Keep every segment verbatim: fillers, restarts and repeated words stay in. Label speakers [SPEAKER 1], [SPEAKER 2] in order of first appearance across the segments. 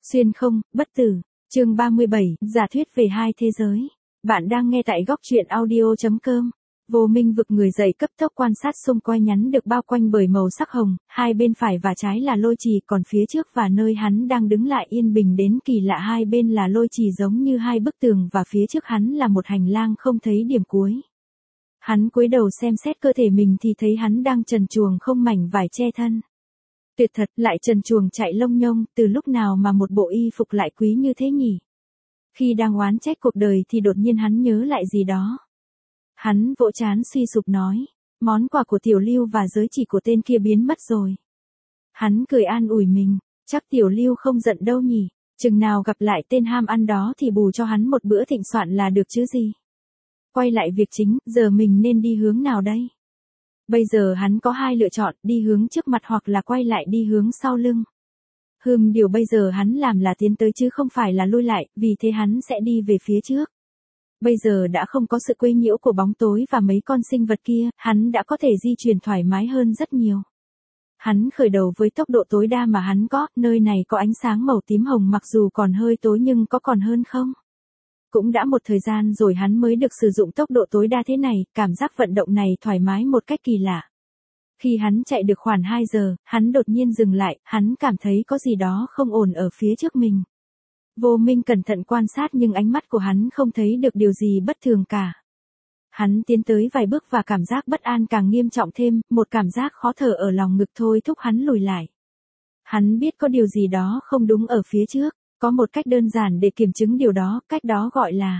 [SPEAKER 1] Xuyên không, bất tử. Chương ba mươi bảy, giả thuyết về hai thế giới. Bạn đang nghe tại góc truyện audio chấm com. Vô Minh vực người dậy cấp tốc quan sát xung quanh nhắn được bao quanh bởi màu sắc hồng, hai bên phải và trái là lôi trì, còn phía trước và nơi hắn đang đứng lại yên bình đến kỳ lạ, hai bên là lôi trì giống như hai bức tường và phía trước hắn là một hành lang không thấy điểm cuối. Hắn cúi đầu xem xét cơ thể mình thì thấy hắn đang trần truồng không mảnh vải che thân. Tuyệt thật, lại trần truồng chạy lông nhông, từ lúc nào mà một bộ y phục lại quý như thế nhỉ? Khi đang oán trách cuộc đời thì đột nhiên hắn nhớ lại gì đó. Hắn vỗ trán suy sụp nói, món quà của Tiểu Lưu và giới chỉ của tên kia biến mất rồi. Hắn cười an ủi mình, chắc Tiểu Lưu không giận đâu nhỉ, chừng nào gặp lại tên ham ăn đó thì bù cho hắn một bữa thịnh soạn là được chứ gì. Quay lại việc chính, giờ mình nên đi hướng nào đây? Bây giờ hắn có hai lựa chọn, đi hướng trước mặt hoặc là quay lại đi hướng sau lưng. Hừm, điều bây giờ hắn làm là tiến tới chứ không phải là lui lại, vì thế hắn sẽ đi về phía trước. Bây giờ đã không có sự quấy nhiễu của bóng tối và mấy con sinh vật kia, hắn đã có thể di chuyển thoải mái hơn rất nhiều. Hắn khởi đầu với tốc độ tối đa mà hắn có, nơi này có ánh sáng màu tím hồng mặc dù còn hơi tối nhưng có còn hơn không? Cũng đã một thời gian rồi hắn mới được sử dụng tốc độ tối đa thế này, cảm giác vận động này thoải mái một cách kỳ lạ. Khi hắn chạy được khoảng hai giờ, hắn đột nhiên dừng lại, hắn cảm thấy có gì đó không ổn ở phía trước mình. Vô Minh cẩn thận quan sát nhưng ánh mắt của hắn không thấy được điều gì bất thường cả. Hắn tiến tới vài bước và cảm giác bất an càng nghiêm trọng thêm, một cảm giác khó thở ở lòng ngực thôi thúc hắn lùi lại. Hắn biết có điều gì đó không đúng ở phía trước, có một cách đơn giản để kiểm chứng điều đó, cách đó gọi là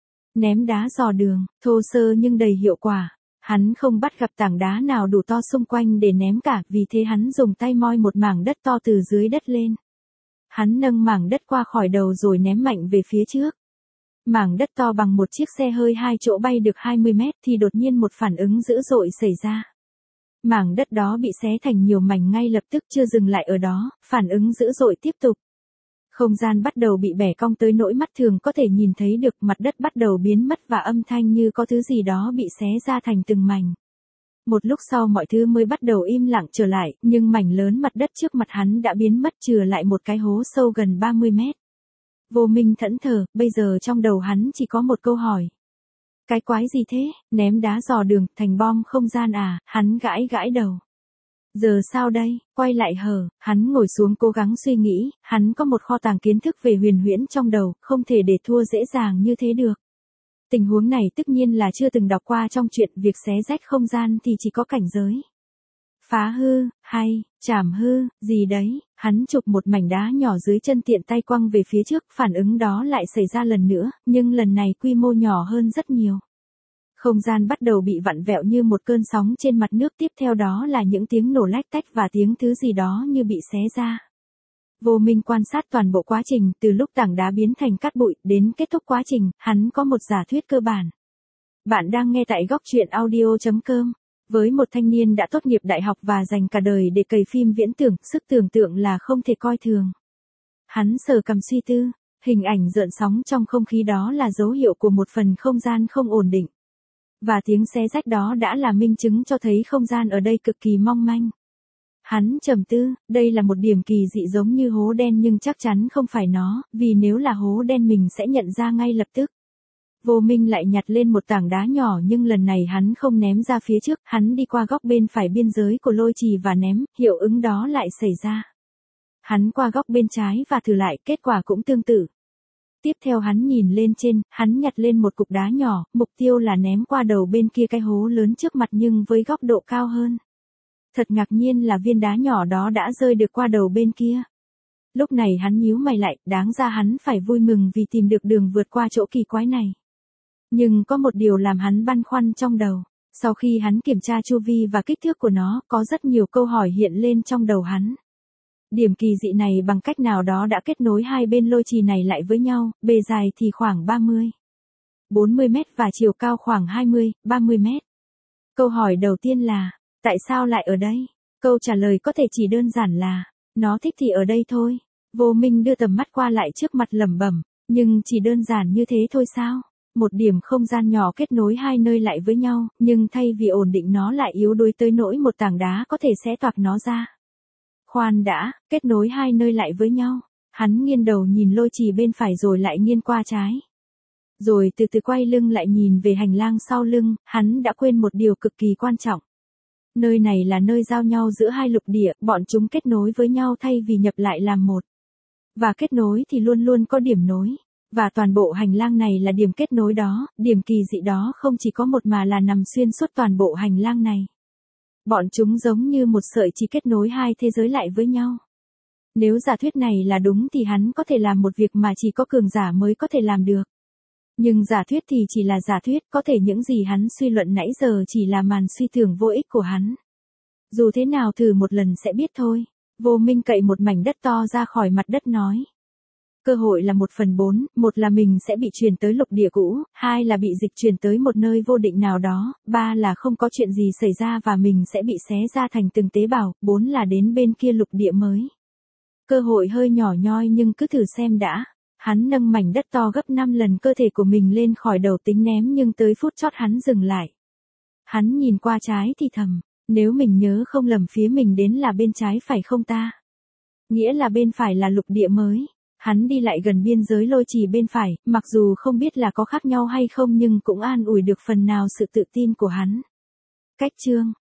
[SPEAKER 1] ném đá dò đường, thô sơ nhưng đầy hiệu quả. Hắn không bắt gặp tảng đá nào đủ to xung quanh để ném cả, vì thế hắn dùng tay moi một mảng đất to từ dưới đất lên. Hắn nâng mảng đất qua khỏi đầu rồi ném mạnh về phía trước. Mảng đất to bằng một chiếc xe hơi hai chỗ bay được hai mươi mét thì đột nhiên một phản ứng dữ dội xảy ra. Mảng đất đó bị xé thành nhiều mảnh ngay lập tức, chưa dừng lại ở đó, phản ứng dữ dội tiếp tục. Không gian bắt đầu bị bẻ cong tới nỗi mắt thường có thể nhìn thấy được, mặt đất bắt đầu biến mất và âm thanh như có thứ gì đó bị xé ra thành từng mảnh. Một lúc sau mọi thứ mới bắt đầu im lặng trở lại, nhưng mảnh lớn mặt đất trước mặt hắn đã biến mất, trừ lại một cái hố sâu gần ba mươi mét. Vô Minh thẫn thờ, bây giờ trong đầu hắn chỉ có một câu hỏi. Cái quái gì thế, ném đá dò đường, thành bom không gian à, hắn gãi gãi đầu. Giờ sao đây, quay lại hở, hắn ngồi xuống cố gắng suy nghĩ, hắn có một kho tàng kiến thức về huyền huyễn trong đầu, không thể để thua dễ dàng như thế được. Tình huống này tất nhiên là chưa từng đọc qua trong chuyện việc xé rách không gian thì chỉ có cảnh giới. Phá hư, hay, chảm hư, gì đấy, hắn chụp một mảnh đá nhỏ dưới chân tiện tay quăng về phía trước, phản ứng đó lại xảy ra lần nữa, nhưng lần này quy mô nhỏ hơn rất nhiều. Không gian bắt đầu bị vặn vẹo như một cơn sóng trên mặt nước, tiếp theo đó là những tiếng nổ lách tách và tiếng thứ gì đó như bị xé ra. Vô Minh quan sát toàn bộ quá trình, từ lúc tảng đá biến thành cát bụi, đến kết thúc quá trình, hắn có một giả thuyết cơ bản. Bạn đang nghe tại góc truyện audio chấm com. Với một thanh niên đã tốt nghiệp đại học và dành cả đời để cày phim viễn tưởng, sức tưởng tượng là không thể coi thường. Hắn sờ cằm suy tư, hình ảnh rợn sóng trong không khí đó là dấu hiệu của một phần không gian không ổn định. Và tiếng xé rách đó đã là minh chứng cho thấy không gian ở đây cực kỳ mong manh. Hắn trầm tư, đây là một điểm kỳ dị giống như hố đen nhưng chắc chắn không phải nó, vì nếu là hố đen mình sẽ nhận ra ngay lập tức. Vô Minh lại nhặt lên một tảng đá nhỏ nhưng lần này hắn không ném ra phía trước, hắn đi qua góc bên phải biên giới của lôi trì và ném, hiệu ứng đó lại xảy ra. Hắn qua góc bên trái và thử lại, kết quả cũng tương tự. Tiếp theo hắn nhìn lên trên, hắn nhặt lên một cục đá nhỏ, mục tiêu là ném qua đầu bên kia cái hố lớn trước mặt nhưng với góc độ cao hơn. Thật ngạc nhiên là viên đá nhỏ đó đã rơi được qua đầu bên kia. Lúc này hắn nhíu mày lại, đáng ra hắn phải vui mừng vì tìm được đường vượt qua chỗ kỳ quái này. Nhưng có một điều làm hắn băn khoăn trong đầu. Sau khi hắn kiểm tra chu vi và kích thước của nó, có rất nhiều câu hỏi hiện lên trong đầu hắn. Điểm kỳ dị này bằng cách nào đó đã kết nối hai bên lôi trì này lại với nhau, bề dài thì khoảng ba mươi, bốn mươi mét và chiều cao khoảng hai mươi, ba mươi mét. Câu hỏi đầu tiên là, tại sao lại ở đây? Câu trả lời có thể chỉ đơn giản là, nó thích thì ở đây thôi. Vô Minh đưa tầm mắt qua lại trước mặt lẩm bẩm, nhưng chỉ đơn giản như thế thôi sao? Một điểm không gian nhỏ kết nối hai nơi lại với nhau, nhưng thay vì ổn định nó lại yếu đuối tới nỗi một tảng đá có thể xé toạc nó ra. Khoan đã, kết nối hai nơi lại với nhau. Hắn nghiêng đầu nhìn lôi trì bên phải rồi lại nghiêng qua trái. Rồi từ từ quay lưng lại nhìn về hành lang sau lưng, hắn đã quên một điều cực kỳ quan trọng. Nơi này là nơi giao nhau giữa hai lục địa, bọn chúng kết nối với nhau thay vì nhập lại làm một. Và kết nối thì luôn luôn có điểm nối. Và toàn bộ hành lang này là điểm kết nối đó, điểm kỳ dị đó không chỉ có một mà là nằm xuyên suốt toàn bộ hành lang này. Bọn chúng giống như một sợi chỉ kết nối hai thế giới lại với nhau. Nếu giả thuyết này là đúng thì hắn có thể làm một việc mà chỉ có cường giả mới có thể làm được. Nhưng giả thuyết thì chỉ là giả thuyết, có thể những gì hắn suy luận nãy giờ chỉ là màn suy tưởng vô ích của hắn. Dù thế nào thử một lần sẽ biết thôi. Vô Minh cậy một mảnh đất to ra khỏi mặt đất nói. Cơ hội là một phần bốn, một là mình sẽ bị truyền tới lục địa cũ, hai là bị dịch truyền tới một nơi vô định nào đó, ba là không có chuyện gì xảy ra và mình sẽ bị xé ra thành từng tế bào, bốn là đến bên kia lục địa mới. Cơ hội hơi nhỏ nhoi nhưng cứ thử xem đã. Hắn nâng mảnh đất to gấp năm lần cơ thể của mình lên khỏi đầu tính ném nhưng tới phút chót hắn dừng lại. Hắn nhìn qua trái thì thầm, nếu mình nhớ không lầm phía mình đến là bên trái phải không ta? Nghĩa là bên phải là lục địa mới. Hắn đi lại gần biên giới lôi trì bên phải, mặc dù không biết là có khác nhau hay không nhưng cũng an ủi được phần nào sự tự tin của hắn. Cách chương